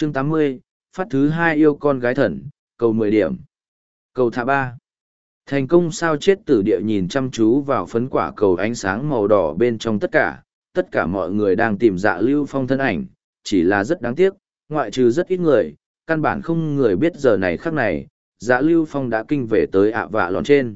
Chương 80, phát thứ 2 yêu con gái thần, cầu 10 điểm. Cầu thả 3. Thành công sao chết tử địa nhìn chăm chú vào phấn quả cầu ánh sáng màu đỏ bên trong tất cả mọi người đang tìm Dạ Lưu Phong thân ảnh, chỉ là rất đáng tiếc, ngoại trừ rất ít người, căn bản không người biết giờ này khắc này, Dạ Lưu Phong đã kinh về tới ạ vạ lòn trên.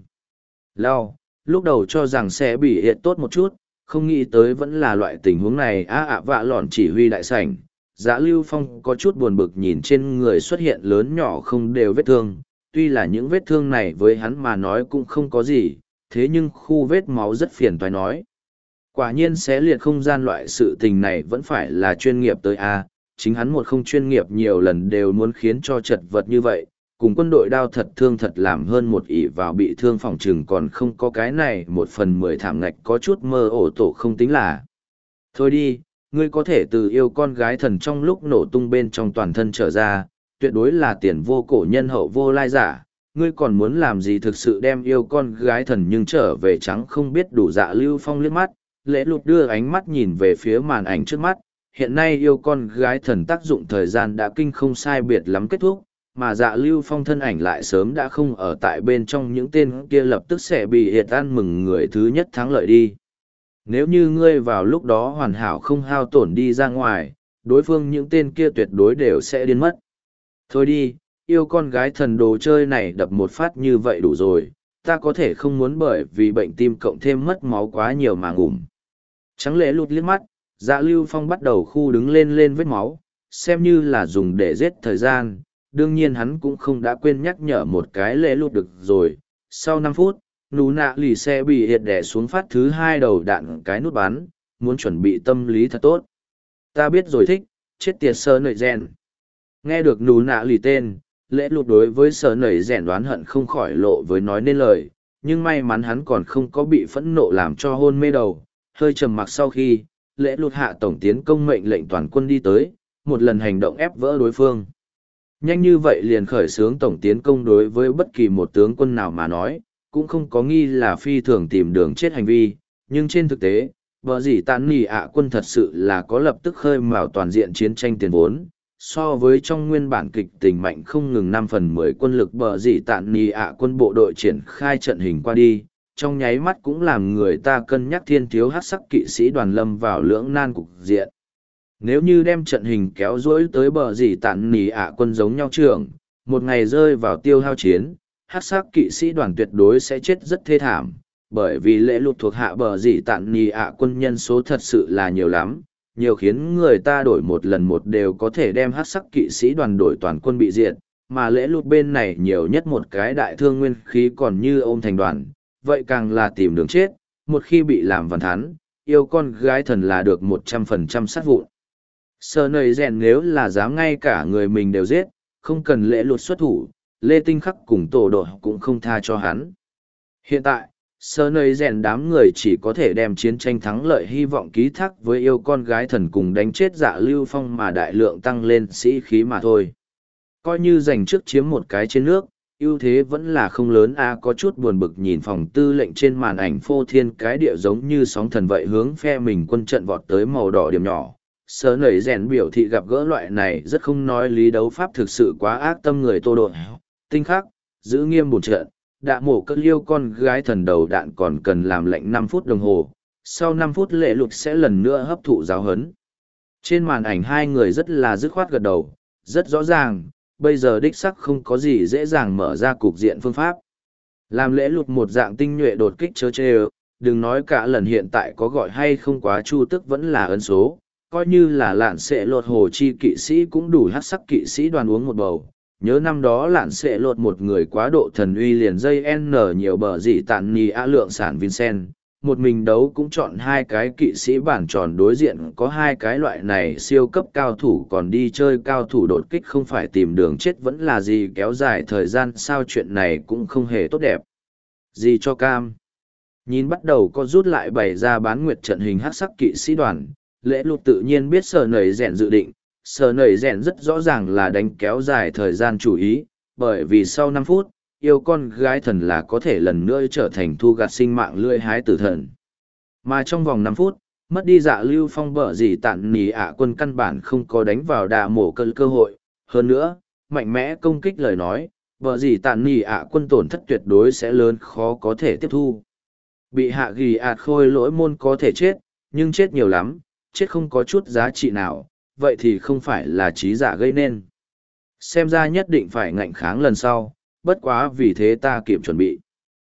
Lao, lúc đầu cho rằng sẽ bị hiện tốt một chút, không nghĩ tới vẫn là loại tình huống này ạ vạ lòn chỉ huy đại sảnh. Dạ Lưu Phong có chút buồn bực nhìn trên người xuất hiện lớn nhỏ không đều vết thương, tuy là những vết thương này với hắn mà nói cũng không có gì, thế nhưng khu vết máu rất phiền toái nói. Quả nhiên xé liệt không gian loại sự tình này vẫn phải là chuyên nghiệp tới A, chính hắn một không chuyên nghiệp nhiều lần đều muốn khiến cho chật vật như vậy, cùng quân đội đao thật thương thật làm hơn một ỷ vào bị thương phòng trừng còn không có cái này 1/10 thảm ngạch có chút mơ ổ tổ không tính là. Thôi đi, ngươi có thể từ yêu con gái thần trong lúc nổ tung bên trong toàn thân trở ra, tuyệt đối là tiền vô cổ nhân hậu vô lai giả, ngươi còn muốn làm gì thực sự đem yêu con gái thần nhưng trở về trắng không biết đủ. Dạ Lưu Phong liếc mắt, lễ lụt đưa ánh mắt nhìn về phía màn ảnh trước mắt, hiện nay yêu con gái thần tác dụng thời gian đã kinh không sai biệt lắm kết thúc, mà Dạ Lưu Phong thân ảnh lại sớm đã không ở tại bên trong những tên kia lập tức sẽ bị hiệt ăn mừng người thứ nhất thắng lợi đi. Nếu như ngươi vào lúc đó hoàn hảo không hao tổn đi ra ngoài, đối phương những tên kia tuyệt đối đều sẽ điên mất. Thôi đi, yêu con gái thần đồ chơi này đập một phát như vậy đủ rồi, ta có thể không muốn bởi vì bệnh tim cộng thêm mất máu quá nhiều mà ngủm. Trắng lễ lụt liếc mắt, Dạ Lưu Phong bắt đầu khu đứng lên vết máu, xem như là dùng để giết thời gian, đương nhiên hắn cũng không đã quên nhắc nhở một cái lễ lụt được rồi. Sau 5 phút, nú nạ lì xe bị hiệt đẻ xuống phát thứ 2 đầu đạn cái nút bắn, muốn chuẩn bị tâm lý thật tốt. Ta biết rồi thích, chết tiệt sơ nợi rèn. Nghe được nú nạ lì tên, lễ lụt đối với sơ nợi rèn đoán hận không khỏi lộ với nói nên lời, nhưng may mắn hắn còn không có bị phẫn nộ làm cho hôn mê đầu, hơi trầm mặc sau khi, lễ lụt hạ tổng tiến công mệnh lệnh toàn quân đi tới, một lần hành động ép vỡ đối phương. Nhanh như vậy liền khởi xướng tổng tiến công đối với bất kỳ một tướng quân nào mà nói, cũng không có nghi là phi thường tìm đường chết hành vi, nhưng trên thực tế, bờ dì tàn nì ạ quân thật sự là có lập tức khơi mào toàn diện chiến tranh tiền vốn. So với trong nguyên bản kịch tình mạnh không ngừng 5/10 quân lực bờ dì tàn nì ạ quân bộ đội triển khai trận hình qua đi, trong nháy mắt cũng làm người ta cân nhắc thiên thiếu hát sắc kỵ sĩ đoàn lâm vào lưỡng nan cục diện. Nếu như đem trận hình kéo dỗi tới bờ dì tàn nì ạ quân giống nhau trường, một ngày rơi vào tiêu hao chiến, hát sắc kỵ sĩ đoàn tuyệt đối sẽ chết rất thê thảm, bởi vì lễ lụt thuộc hạ bờ dì tàn nì ạ quân nhân số thật sự là nhiều lắm, nhiều khiến người ta đổi một lần một đều có thể đem hát sắc kỵ sĩ đoàn đổi toàn quân bị diệt, mà lễ lụt bên này nhiều nhất một cái đại thương nguyên khí còn như ôm thành đoàn, vậy càng là tìm đường chết, một khi bị làm văn thán, yêu con gái thần là được 100% sát vụn. Sơ nầy rèn nếu là dám ngay cả người mình đều giết, không cần lễ lụt xuất thủ, Lê Tinh Khắc cùng tổ đội cũng không tha cho hắn. Hiện tại, sơ nầy rèn đám người chỉ có thể đem chiến tranh thắng lợi hy vọng ký thác với yêu con gái thần cùng đánh chết Dạ Lưu Phong mà đại lượng tăng lên sĩ khí mà thôi. Coi như giành trước chiếm một cái trên nước, ưu thế vẫn là không lớn a. Có chút buồn bực nhìn phòng tư lệnh trên màn ảnh phô thiên cái địa giống như sóng thần vậy hướng phe mình quân trận vọt tới màu đỏ điểm nhỏ. Sớ nảy rèn biểu thị gặp gỡ loại này rất không nói lý đấu pháp thực sự quá ác tâm người Tô Đội. Tinh Khắc, giữ nghiêm bổn trận, đạ mổ cất liêu con gái thần đầu đạn còn cần làm lệnh 5 phút đồng hồ. Sau 5 phút lệ lục sẽ lần nữa hấp thụ giáo huấn. Trên màn ảnh hai người rất là dứt khoát gật đầu, rất rõ ràng, bây giờ đích sắc không có gì dễ dàng mở ra cục diện phương pháp. Làm lễ lụt một dạng tinh nhuệ đột kích chớ chê, đừng nói cả lần hiện tại có gọi hay không quá chu tức vẫn là ấn số, coi như là lạn sẽ lột hồ chi kỵ sĩ cũng đủ hát sắc kỵ sĩ đoàn uống một bầu. Nhớ năm đó lạn sẽ lột một người quá độ thần uy liền dây N nhiều bờ dị tàn nì a lượng sản Vincent, một mình đấu cũng chọn 2 cái kỵ sĩ bản tròn đối diện có 2 cái loại này siêu cấp cao thủ còn đi chơi cao thủ đột kích không phải tìm đường chết vẫn là gì kéo dài thời gian sao chuyện này cũng không hề tốt đẹp. Gì cho cam. Nhìn bắt đầu có rút lại bày ra bán nguyệt trận hình hát sắc kỵ sĩ đoàn, lễ lụt tự nhiên biết sở nầy rèn dự định, sở nầy rèn rất rõ ràng là đánh kéo dài thời gian chủ ý, bởi vì sau 5 phút, yêu con gái thần là có thể lần nữa trở thành thu gặt sinh mạng lưỡi hái tử thần. Mà trong vòng 5 phút, Mất đi Dạ Lưu Phong bở gì tản nỉ ạ quân căn bản không có đánh vào đà mổ cơ hội. Hơn nữa, mạnh mẽ công kích lời nói, bở gì tản nỉ ạ quân tổn thất tuyệt đối sẽ lớn khó có thể tiếp thu. Bị hạ ghi ạt khôi lỗi môn có thể chết, nhưng chết nhiều lắm, chết không có chút giá trị nào, vậy thì không phải là trí giả gây nên. Xem ra nhất định phải ngạnh kháng lần sau, bất quá vì thế ta kịp chuẩn bị.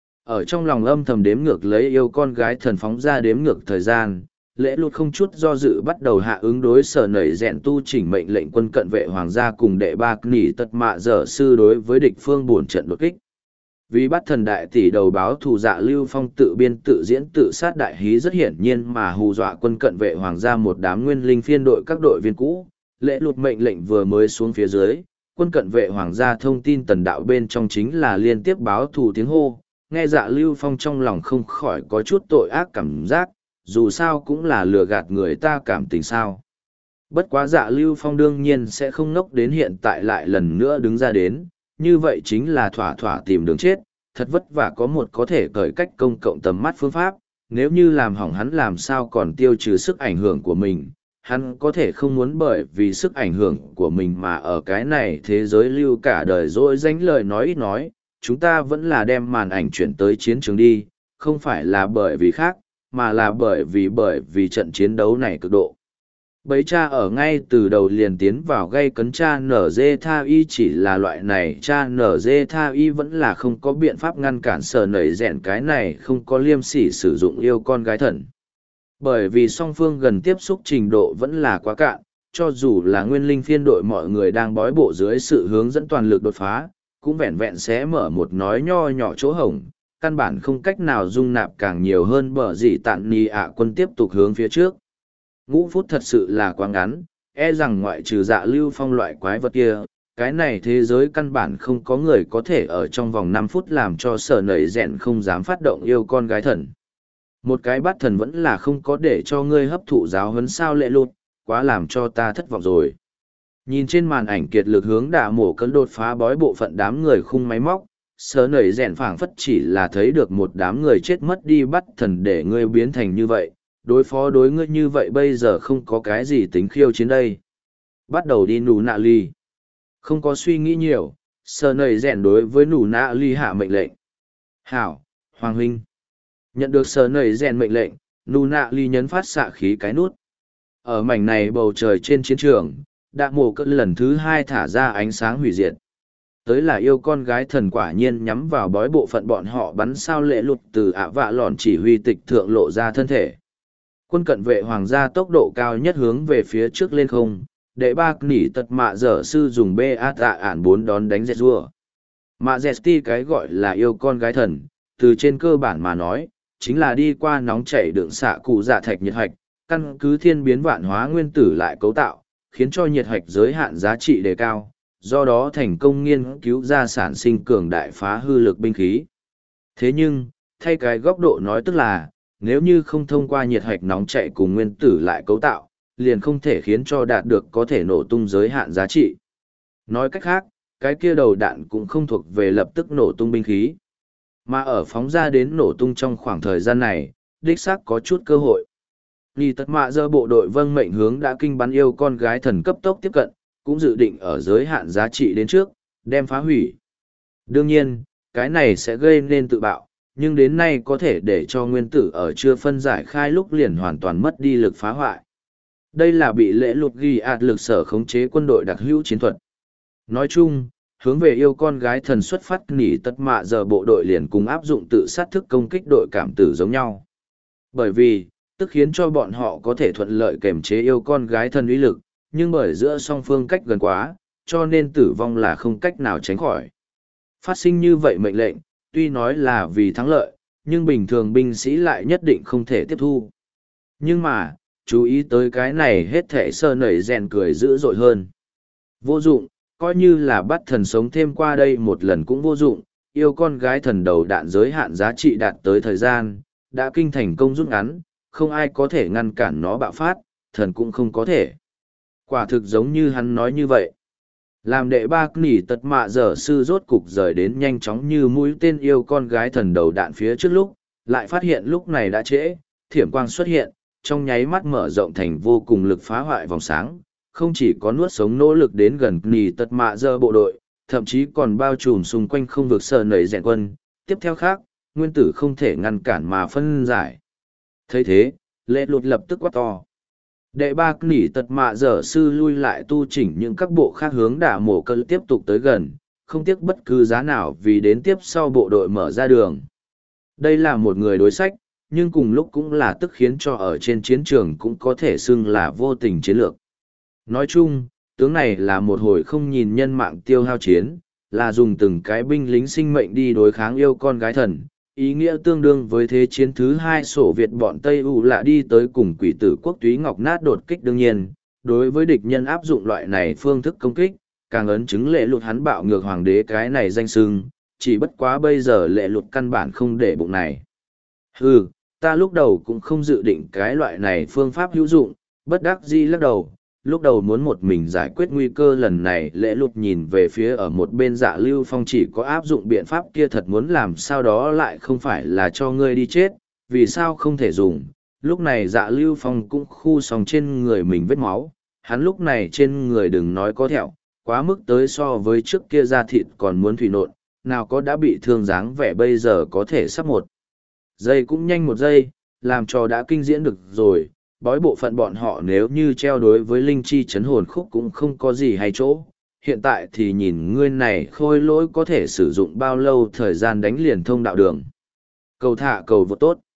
Ở trong lòng âm thầm đếm ngược lấy yêu con gái thần phóng ra đếm ngược thời gian, lễ lụt không chút do dự bắt đầu hạ ứng đối sở nảy rèn tu chỉnh mệnh lệnh quân cận vệ hoàng gia cùng đệ ba nỉ tật mạ dở sư đối với địch phương bổn trận đột kích. Vì bắt thần đại tỷ đầu báo thù Dạ Lưu Phong tự biên tự diễn tự sát đại hí rất hiển nhiên mà hù dọa quân cận vệ hoàng gia một đám nguyên linh phiên đội các đội viên cũ. Lễ lụt mệnh lệnh vừa mới xuống phía dưới, quân cận vệ hoàng gia thông tin tần đạo bên trong chính là liên tiếp báo thù tiếng hô, nghe Dạ Lưu Phong trong lòng không khỏi có chút tội ác cảm giác, dù sao cũng là lừa gạt người ta cảm tình sao. Bất quá Dạ Lưu Phong đương nhiên sẽ không ngốc đến hiện tại lại lần nữa đứng ra đến, như vậy chính là thỏa thỏa tìm đường chết, thật vất vả có một có thể cởi cách công cộng tầm mắt phương pháp, nếu như làm hỏng hắn làm sao còn tiêu trừ sức ảnh hưởng của mình, hắn có thể không muốn bởi vì sức ảnh hưởng của mình mà ở cái này thế giới lưu cả đời dỗi danh lời nói ít nói, chúng ta vẫn là đem màn ảnh chuyển tới chiến trường đi, không phải là bởi vì khác, mà là bởi vì trận chiến đấu này cực độ. Bấy cha ở ngay từ đầu liền tiến vào gây cấn cha nở dê tha y chỉ là loại này cha nở dê tha y vẫn là không có biện pháp ngăn cản sở nảy rèn cái này không có liêm sỉ sử dụng yêu con gái thần. Bởi vì song phương gần tiếp xúc trình độ vẫn là quá cạn, cho dù là nguyên linh phiên đội mọi người đang bói bộ dưới sự hướng dẫn toàn lực đột phá, cũng vẹn vẹn sẽ mở một nói nho nhỏ chỗ hổng, căn bản không cách nào dung nạp càng nhiều hơn bở gì tạn ni ạ quân tiếp tục hướng phía trước. Ngũ phút thật sự là quá ngắn, e rằng ngoại trừ Dạ Lưu Phong loại quái vật kia, cái này thế giới căn bản không có người có thể ở trong vòng 5 phút làm cho sở nảy rèn không dám phát động yêu con gái thần. Một cái bắt thần vẫn là không có để cho ngươi hấp thụ giáo huấn sao lệ lụt, quá làm cho ta thất vọng rồi. Nhìn trên màn ảnh kiệt lực hướng đả mổ cấn đột phá bói bộ phận đám người khung máy móc, sở nảy rèn phảng phất chỉ là thấy được một đám người chết mất đi bắt thần để ngươi biến thành như vậy. Đối phó đối ngươi như vậy bây giờ không có cái gì tính khiêu chiến đây. Bắt đầu đi nụ nạ ly. Không có suy nghĩ nhiều, sờ nầy rèn đối với nụ nạ ly hạ mệnh lệnh. Hảo, Hoàng huynh. Nhận được sờ nầy rèn mệnh lệnh, nụ nạ ly nhấn phát xạ khí cái nút. Ở mảnh này bầu trời trên chiến trường, đạ mổ cất lần thứ 2 thả ra ánh sáng hủy diệt. Tới là yêu con gái thần quả nhiên nhắm vào bói bộ phận bọn họ bắn sao lệ lụt từ ạ vạ lòn chỉ huy tịch thượng lộ ra thân thể. Quân cận vệ hoàng gia tốc độ cao nhất hướng về phía trước lên không, đệ ba nỉ tật mạ dở sư dùng ba tạ ản 4 đón đánh dẹt rua. Mạ dẹt ti cái gọi là yêu con gái thần, từ trên cơ bản mà nói, chính là đi qua nóng chảy đựng xạ cụ dạ thạch nhiệt hạch, căn cứ thiên biến vạn hóa nguyên tử lại cấu tạo, khiến cho nhiệt hạch giới hạn giá trị đề cao, do đó thành công nghiên cứu ra sản sinh cường đại phá hư lực binh khí. Thế nhưng, thay cái góc độ nói tức là, nếu như không thông qua nhiệt hạch nóng chạy cùng nguyên tử lại cấu tạo, liền không thể khiến cho đạt được có thể nổ tung giới hạn giá trị. Nói cách khác, cái kia đầu đạn cũng không thuộc về lập tức nổ tung binh khí. Mà ở phóng ra đến nổ tung trong khoảng thời gian này, đích xác có chút cơ hội. Nì tật mạ dơ bộ đội vâng mệnh hướng đã kinh bắn yêu con gái thần cấp tốc tiếp cận, cũng dự định ở giới hạn giá trị đến trước, đem phá hủy. Đương nhiên, cái này sẽ gây nên tự bạo, nhưng đến nay có thể để cho nguyên tử ở chưa phân giải khai lúc liền hoàn toàn mất đi lực phá hoại. Đây là bị lễ lụt ghi ạt lực sở khống chế quân đội đặc hữu chiến thuật. Nói chung, hướng về yêu con gái thần xuất phát nỉ tất mạ giờ bộ đội liền cùng áp dụng tự sát thức công kích đội cảm tử giống nhau. Bởi vì, tức khiến cho bọn họ có thể thuận lợi kềm chế yêu con gái thần uy lực, nhưng bởi giữa song phương cách gần quá, cho nên tử vong là không cách nào tránh khỏi. Phát sinh như vậy mệnh lệnh, tuy nói là vì thắng lợi, nhưng bình thường binh sĩ lại nhất định không thể tiếp thu. Nhưng mà, chú ý tới cái này hết thể sơ nảy rèn cười dữ dội hơn. Vô dụng, coi như là bắt thần sống thêm qua đây một lần cũng vô dụng, yêu con gái thần đầu đạn giới hạn giá trị đạt tới thời gian, đã kinh thành công rút ngắn, không ai có thể ngăn cản nó bạo phát, thần cũng không có thể. Quả thực giống như hắn nói như vậy. Làm đệ ba nỉ tật mạ dở sư rốt cục rời đến nhanh chóng như mũi tên yêu con gái thần đầu đạn phía trước lúc, lại phát hiện lúc này đã trễ, thiểm quang xuất hiện, trong nháy mắt mở rộng thành vô cùng lực phá hoại vòng sáng, không chỉ có nuốt sống nỗ lực đến gần nỉ tật mạ dơ bộ đội, thậm chí còn bao trùm xung quanh không vực sờ nầy rèn quân. Tiếp theo khác, nguyên tử không thể ngăn cản mà phân giải. thấy thế, lệ lụt lập tức quát to. Đệ ba nỉ tật mạ dở sư lui lại tu chỉnh những các bộ khác hướng đả mổ cơ tiếp tục tới gần, không tiếc bất cứ giá nào vì đến tiếp sau bộ đội mở ra đường. Đây là một người đối sách, nhưng cùng lúc cũng là tức khiến cho ở trên chiến trường cũng có thể xưng là vô tình chiến lược. Nói chung, tướng này là một hồi không nhìn nhân mạng tiêu hao chiến, là dùng từng cái binh lính sinh mệnh đi đối kháng yêu con gái thần, ý nghĩa tương đương với thế chiến thứ hai Sổ Việt bọn Tây U lạ đi tới cùng quỷ tử quốc túy ngọc nát đột kích. Đương nhiên, đối với địch nhân áp dụng loại này phương thức công kích, càng ấn chứng lệ lụt hắn bạo ngược hoàng đế cái này danh sưng, chỉ bất quá bây giờ lệ lụt căn bản không để bụng này. Ta lúc đầu cũng không dự định cái loại này phương pháp hữu dụng, bất đắc dĩ lắc đầu. Lúc đầu muốn một mình giải quyết nguy cơ lần này lệ lụt nhìn về phía ở một bên Dạ Lưu Phong, chỉ có áp dụng biện pháp kia thật muốn làm sao đó lại không phải là cho ngươi đi chết, vì sao không thể dùng. Lúc này Dạ Lưu Phong cũng khu xong trên người mình vết máu, hắn lúc này trên người đừng nói có thẹo, quá mức tới so với trước kia da thịt còn muốn thủy nộn, nào có đã bị thương dáng vẻ bây giờ có thể sắp một giây cũng nhanh một giây, làm cho đã kinh diễn được rồi. Bói bộ phận bọn họ nếu như treo đối với linh chi chấn hồn khúc cũng không có gì hay chỗ. Hiện tại thì nhìn ngươi này khôi lỗi có thể sử dụng bao lâu thời gian đánh liền thông đạo đường. Cầu thả cầu vượt tốt.